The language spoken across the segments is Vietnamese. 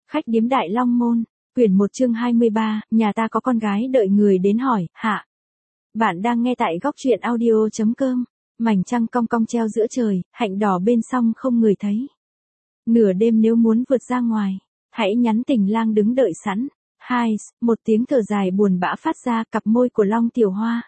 Khách điếm Đại Long Môn, quyển 1 chương 23, nhà ta có con gái đợi người đến hỏi, hạ. Bạn đang nghe tại góc truyện audio.com, mảnh trăng cong cong treo giữa trời, hạnh đỏ bên sông không người thấy. Nửa đêm nếu muốn vượt ra ngoài, hãy nhắn tình lang đứng đợi sẵn. Hai, một tiếng thở dài buồn bã phát ra, cặp môi của Long Tiểu Hoa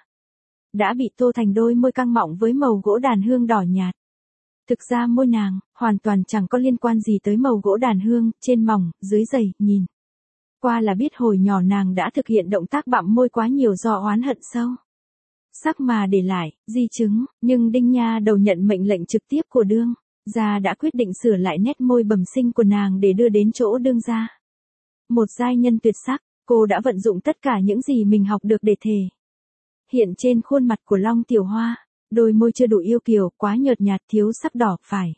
đã bị tô thành đôi môi căng mọng với màu gỗ đàn hương đỏ nhạt. Thực ra môi nàng, hoàn toàn chẳng có liên quan gì tới màu gỗ đàn hương, trên mỏng, dưới dày, nhìn qua là biết hồi nhỏ nàng đã thực hiện động tác bặm môi quá nhiều do oán hận sâu sắc mà để lại, di chứng, nhưng Đinh Nha Đầu nhận mệnh lệnh trực tiếp của đương gia đã quyết định sửa lại nét môi bẩm sinh của nàng để đưa đến chỗ đương gia. Một giai nhân tuyệt sắc, cô đã vận dụng tất cả những gì mình học được để thể hiện trên khuôn mặt của Long Tiểu Hoa. Đôi môi chưa đủ yêu kiều, quá nhợt nhạt, thiếu sắc đỏ, phải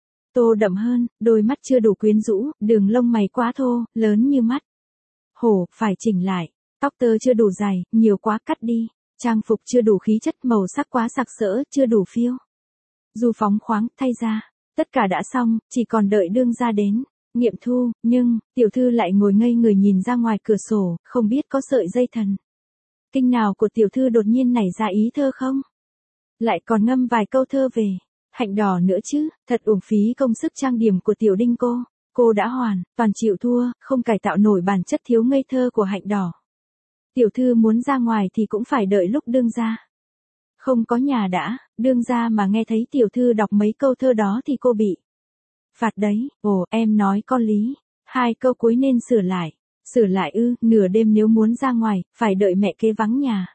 tô đậm hơn, đôi mắt chưa đủ quyến rũ, đường lông mày quá thô, lớn như mắt hổ, phải chỉnh lại, tóc tơ chưa đủ dài, nhiều quá cắt đi, trang phục chưa đủ khí chất, màu sắc quá sặc sỡ, chưa đủ phiêu dù phóng khoáng, thay ra. Tất cả đã xong, chỉ còn đợi đương gia đến nghiệm thu, nhưng tiểu thư lại ngồi ngây người nhìn ra ngoài cửa sổ, không biết có sợi dây thần kinh nào của tiểu thư đột nhiên nảy ra ý thơ không? Lại còn ngâm vài câu thơ về hạnh đỏ nữa chứ, thật uổng phí công sức trang điểm của tiểu Đinh cô đã hoàn toàn chịu thua, không cải tạo nổi bản chất thiếu ngây thơ của hạnh đỏ. Tiểu thư muốn ra ngoài thì cũng phải đợi lúc đương gia không có nhà đã, đương gia mà nghe thấy tiểu thư đọc mấy câu thơ đó thì cô bị phạt đấy. Ồ, em nói có lý, hai câu cuối nên sửa lại ư? Nửa đêm nếu muốn ra ngoài, phải đợi mẹ kế vắng nhà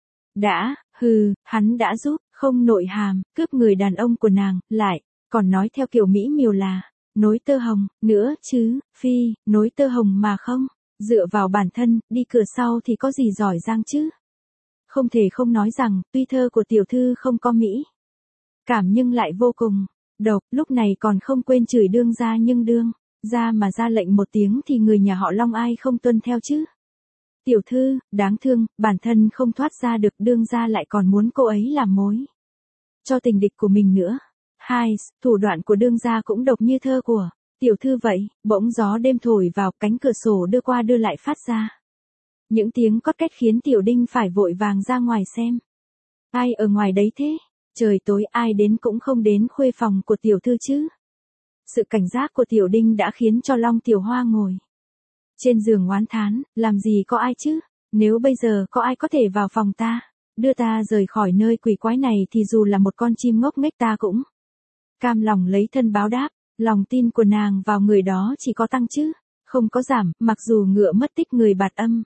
đã. Hắn đã giúp, không nội hàm, cướp người đàn ông của nàng, lại còn nói theo kiểu mỹ miều là nối tơ hồng nữa chứ, phi, nối tơ hồng mà không dựa vào bản thân, đi cửa sau thì có gì giỏi giang chứ. Không thể không nói rằng, tuy thơ của tiểu thư không có mỹ cảm nhưng lại vô cùng độc, lúc này còn không quên chửi đương gia, nhưng đương gia mà ra lệnh một tiếng thì người nhà họ Long ai không tuân theo chứ. Tiểu thư, đáng thương, bản thân không thoát ra được, đương gia lại còn muốn cô ấy làm mối cho tình địch của mình nữa. Hai, thủ đoạn của đương gia cũng độc như thơ của tiểu thư vậy. Bỗng gió đêm thổi vào, cánh cửa sổ đưa qua đưa lại phát ra những tiếng cót két khiến tiểu Đinh phải vội vàng ra ngoài xem ai ở ngoài đấy thế. Trời tối, ai đến cũng không đến khuê phòng của tiểu thư chứ. Sự cảnh giác của tiểu Đinh đã khiến cho Long Tiểu Hoa ngồi trên giường oán thán, làm gì có ai chứ, nếu bây giờ có ai có thể vào phòng ta, đưa ta rời khỏi nơi quỷ quái này thì dù là một con chim ngốc nghếch ta cũng cam lòng lấy thân báo đáp. Lòng tin của nàng vào người đó chỉ có tăng chứ không có giảm, mặc dù ngựa mất tích người bạt âm.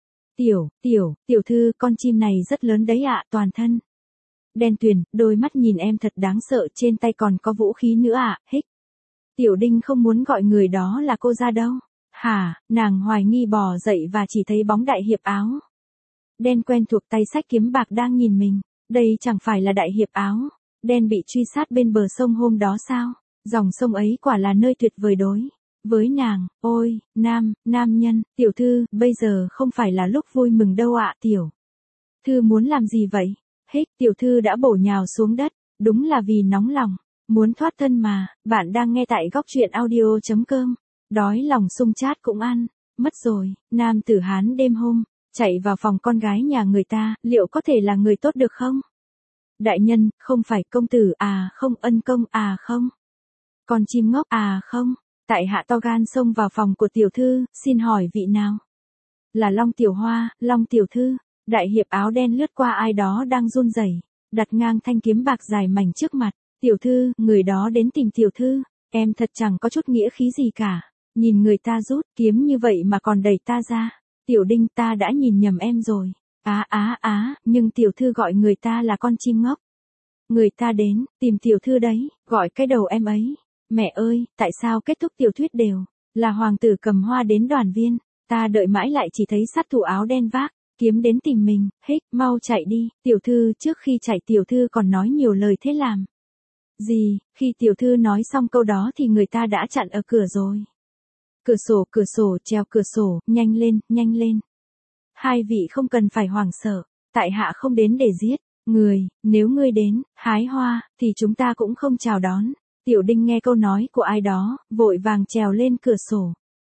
Tiểu thư, con chim này rất lớn đấy ạ, toàn thân đen tuyền, đôi mắt nhìn em thật đáng sợ, trên tay còn có vũ khí nữa ạ. Hích. Tiểu Đinh không muốn gọi người đó là cô ra đâu. Hả? Nàng hoài nghi bò dậy và chỉ thấy bóng đại hiệp áo đen quen thuộc tay xách kiếm bạc đang nhìn mình. Đây chẳng phải là đại hiệp áo đen bị truy sát bên bờ sông hôm đó sao? Dòng sông ấy quả là nơi tuyệt vời đối với nàng. Ôi, nam nhân, tiểu thư, bây giờ không phải là lúc vui mừng đâu ạ. Tiểu thư muốn làm gì vậy? Hích, tiểu thư đã bổ nhào xuống đất, đúng là vì nóng lòng muốn thoát thân mà. Bạn đang nghe tại góc truyện audio.com. Đói lòng sung chát cũng ăn mất rồi. Nam tử Hán đêm hôm chạy vào phòng con gái nhà người ta, liệu có thể là người tốt được không? Đại nhân, không phải công tử à không, ân công à không, con chim ngốc à không. Tại hạ to gan xông vào phòng của tiểu thư, xin hỏi vị nào? Là Long Tiểu Hoa, Long tiểu thư. Đại hiệp áo đen lướt qua ai đó đang run rẩy, đặt ngang thanh kiếm bạc dài mảnh trước mặt. Tiểu thư, người đó đến tìm tiểu thư. Em thật chẳng có chút nghĩa khí gì cả. Nhìn người ta rút kiếm như vậy mà còn đẩy ta ra. Tiểu Đinh, ta đã nhìn nhầm em rồi. Nhưng tiểu thư gọi người ta là con chim ngốc. Người ta đến tìm tiểu thư đấy, gọi cái đầu em ấy. Mẹ ơi, tại sao kết thúc tiểu thuyết đều là hoàng tử cầm hoa đến đoàn viên? Ta đợi mãi lại chỉ thấy sát thủ áo đen vác kiếm đến tìm mình. Hích, mau chạy đi. Tiểu thư, trước khi chạy tiểu thư còn nói nhiều lời thế làm gì? Khi tiểu thư nói xong câu đó thì người ta đã chặn ở cửa rồi. Cửa sổ, treo cửa sổ, nhanh lên. Hai vị không cần phải hoảng sợ, tại hạ không đến để giết người, nếu ngươi đến hái hoa thì chúng ta cũng không chào đón. Tiểu Đinh nghe câu nói của ai đó, vội vàng trèo lên cửa sổ.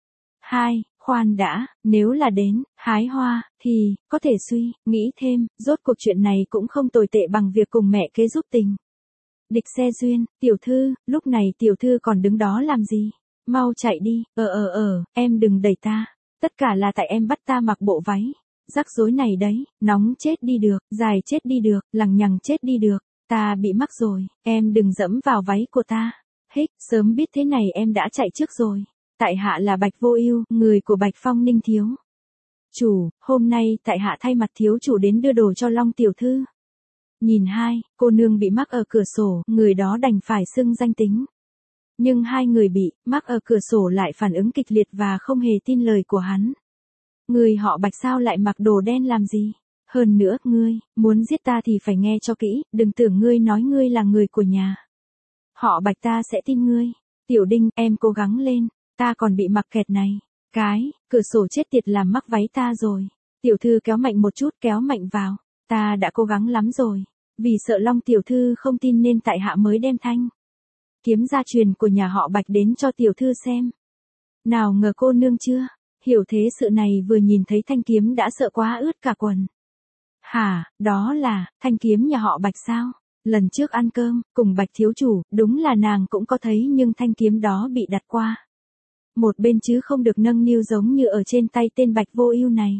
2, khoan đã, nếu là đến, hái hoa, thì, có thể suy, nghĩ thêm, rốt cuộc chuyện này cũng không tồi tệ bằng việc cùng mẹ kế giúp tình. Địch xe duyên, tiểu thư, lúc này tiểu thư còn đứng đó làm gì? Mau chạy đi, em đừng đẩy ta. Tất cả là tại em bắt ta mặc bộ váy. Rắc rối này đấy, nóng chết đi được, dài chết đi được, lằng nhằng chết đi được. Ta bị mắc rồi, em đừng dẫm vào váy của ta. Hích, sớm biết thế này em đã chạy trước rồi. Tại hạ là Bạch Vô Ưu, người của Bạch Phong Ninh thiếu chủ, hôm nay tại hạ thay mặt thiếu chủ đến đưa đồ cho Long tiểu thư. Nhìn hai, cô nương bị mắc ở cửa sổ, người đó đành phải xưng danh tính. Nhưng hai người bị mắc ở cửa sổ lại phản ứng kịch liệt và không hề tin lời của hắn. Người họ Bạch sao lại mặc đồ đen làm gì? Hơn nữa, ngươi muốn giết ta thì phải nghe cho kỹ, đừng tưởng ngươi nói ngươi là người của nhà họ Bạch ta sẽ tin ngươi. Tiểu Đinh, em cố gắng lên, ta còn bị mặc kẹt này. Cái, cửa sổ chết tiệt làm mắc váy ta rồi. Tiểu thư kéo mạnh một chút, kéo mạnh vào. Ta đã cố gắng lắm rồi. Vì sợ Long tiểu thư không tin nên tại hạ mới đem thanh kiếm gia truyền của nhà họ Bạch đến cho tiểu thư xem. Nào ngờ cô nương chưa hiểu thế sự này, vừa nhìn thấy thanh kiếm đã sợ quá ướt cả quần. Hả, đó là thanh kiếm nhà họ Bạch sao? Lần trước ăn cơm cùng Bạch thiếu chủ, đúng là nàng cũng có thấy, nhưng thanh kiếm đó bị đặt qua một bên chứ không được nâng niu giống như ở trên tay tên Bạch Vô Ưu này.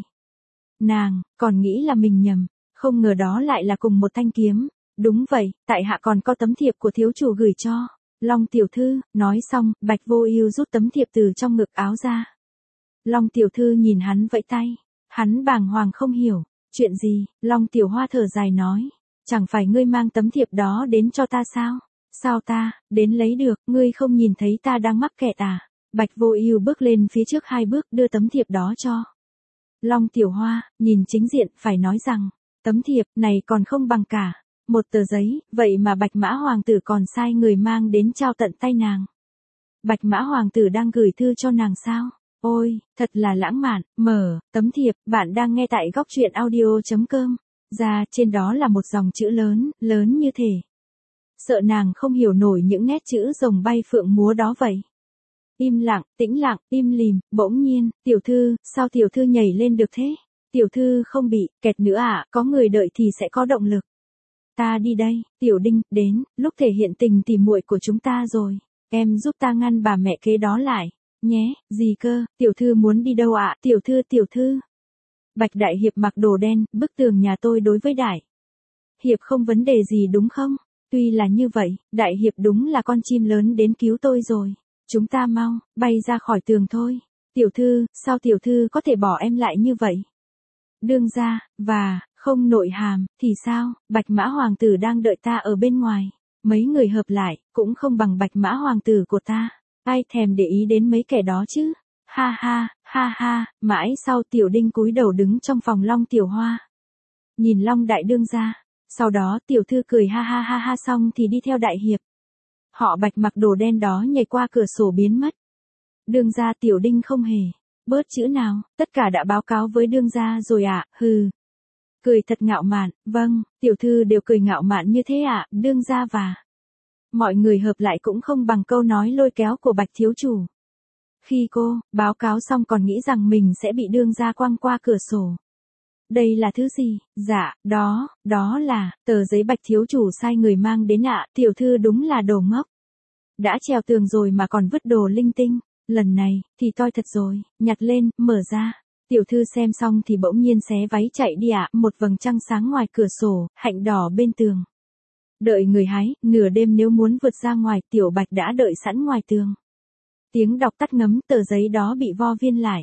Nàng còn nghĩ là mình nhầm, không ngờ đó lại là cùng một thanh kiếm. Đúng vậy, tại hạ còn có tấm thiệp của thiếu chủ gửi cho Long tiểu thư. Nói xong, Bạch Vô Ưu rút tấm thiệp từ trong ngực áo ra. Long tiểu thư nhìn hắn vẫy tay, hắn bàng hoàng không hiểu, chuyện gì? Long tiểu hoa thở dài nói, chẳng phải ngươi mang tấm thiệp đó đến cho ta sao? Sao ta đến lấy được, ngươi không nhìn thấy ta đang mắc kẹt à? Bạch Vô Ưu bước lên phía trước 2 bước đưa tấm thiệp đó cho Long tiểu hoa, nhìn chính diện, phải nói rằng tấm thiệp này còn không bằng cả một tờ giấy, vậy mà Bạch Mã hoàng tử còn sai người mang đến trao tận tay nàng. Bạch Mã hoàng tử đang gửi thư cho nàng sao? Ôi, thật là lãng mạn. Mở tấm thiệp, bạn đang nghe tại góc truyện audio.com. Ra, trên đó là một dòng chữ lớn, lớn như thể sợ nàng không hiểu nổi những nét chữ rồng bay phượng múa đó vậy. Im lặng, tĩnh lặng, im lìm, bỗng nhiên, tiểu thư, sao tiểu thư nhảy lên được thế? Tiểu thư không bị kẹt nữa à? Có người đợi thì sẽ có động lực. Ta đi đây. Tiểu Đinh, đến lúc thể hiện tình tỉ muội của chúng ta rồi. Em giúp ta ngăn bà mẹ kế đó lại nhé. Gì cơ? Tiểu thư muốn đi đâu ạ? Tiểu thư. Bạch đại hiệp mặc đồ đen, bức tường nhà tôi đối với đại hiệp không vấn đề gì đúng không? Tuy là như vậy, đại hiệp đúng là con chim lớn đến cứu tôi rồi. Chúng ta mau bay ra khỏi tường thôi. Tiểu thư, sao tiểu thư có thể bỏ em lại như vậy? Đương gia, và không nội hàm thì sao? Bạch Mã hoàng tử đang đợi ta ở bên ngoài. Mấy người hợp lại cũng không bằng Bạch Mã hoàng tử của ta. Ai thèm để ý đến mấy kẻ đó chứ? Ha ha, mãi sau Tiểu Đinh cúi đầu đứng trong phòng Long tiểu hoa. Nhìn Long đại đương gia, sau đó tiểu thư cười ha xong thì đi theo đại hiệp họ Bạch mặc đồ đen đó nhảy qua cửa sổ biến mất. Đương gia Tiểu Đinh không hề bớt chữ nào, tất cả đã báo cáo với đương gia rồi ạ. Hừ. Cười thật ngạo mạn. Vâng, tiểu thư đều cười ngạo mạn như thế ạ. Đương gia và mọi người hợp lại cũng không bằng câu nói lôi kéo của Bạch thiếu chủ. Khi cô báo cáo xong còn nghĩ rằng mình sẽ bị đương gia quăng qua cửa sổ. Đây là thứ gì? Dạ, đó là tờ giấy Bạch thiếu chủ sai người mang đến ạ. Tiểu thư đúng là đồ ngốc. Đã trèo tường rồi mà còn vứt đồ linh tinh. Lần này thì toi thật rồi. Nhặt lên, mở ra. Tiểu thư xem xong thì bỗng nhiên xé váy chạy đi ạ. Một vầng trăng sáng ngoài cửa sổ, hạnh đỏ bên tường. Đợi người hái, nửa đêm nếu muốn vượt ra ngoài, Tiểu Bạch đã đợi sẵn ngoài tường. Tiếng đọc tắt ngấm, tờ giấy đó bị vo viên lại.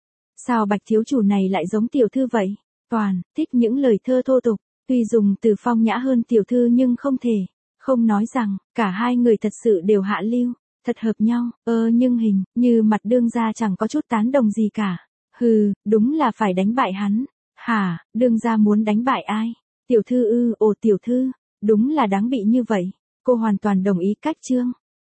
Sao Bạch thiếu chủ này lại giống tiểu thư vậy? Toàn thích những lời thơ thô tục, tuy dùng từ phong nhã hơn tiểu thư nhưng không thể không nói rằng cả hai người thật sự đều hạ lưu, thật hợp nhau. Nhưng hình như mặt đương gia chẳng có chút tán đồng gì cả. Hừ, đúng là phải đánh bại hắn. Hả, đương gia muốn đánh bại ai? Tiểu thư ư? Ồ tiểu thư, đúng là đáng bị như vậy. Cô hoàn toàn đồng ý cách chương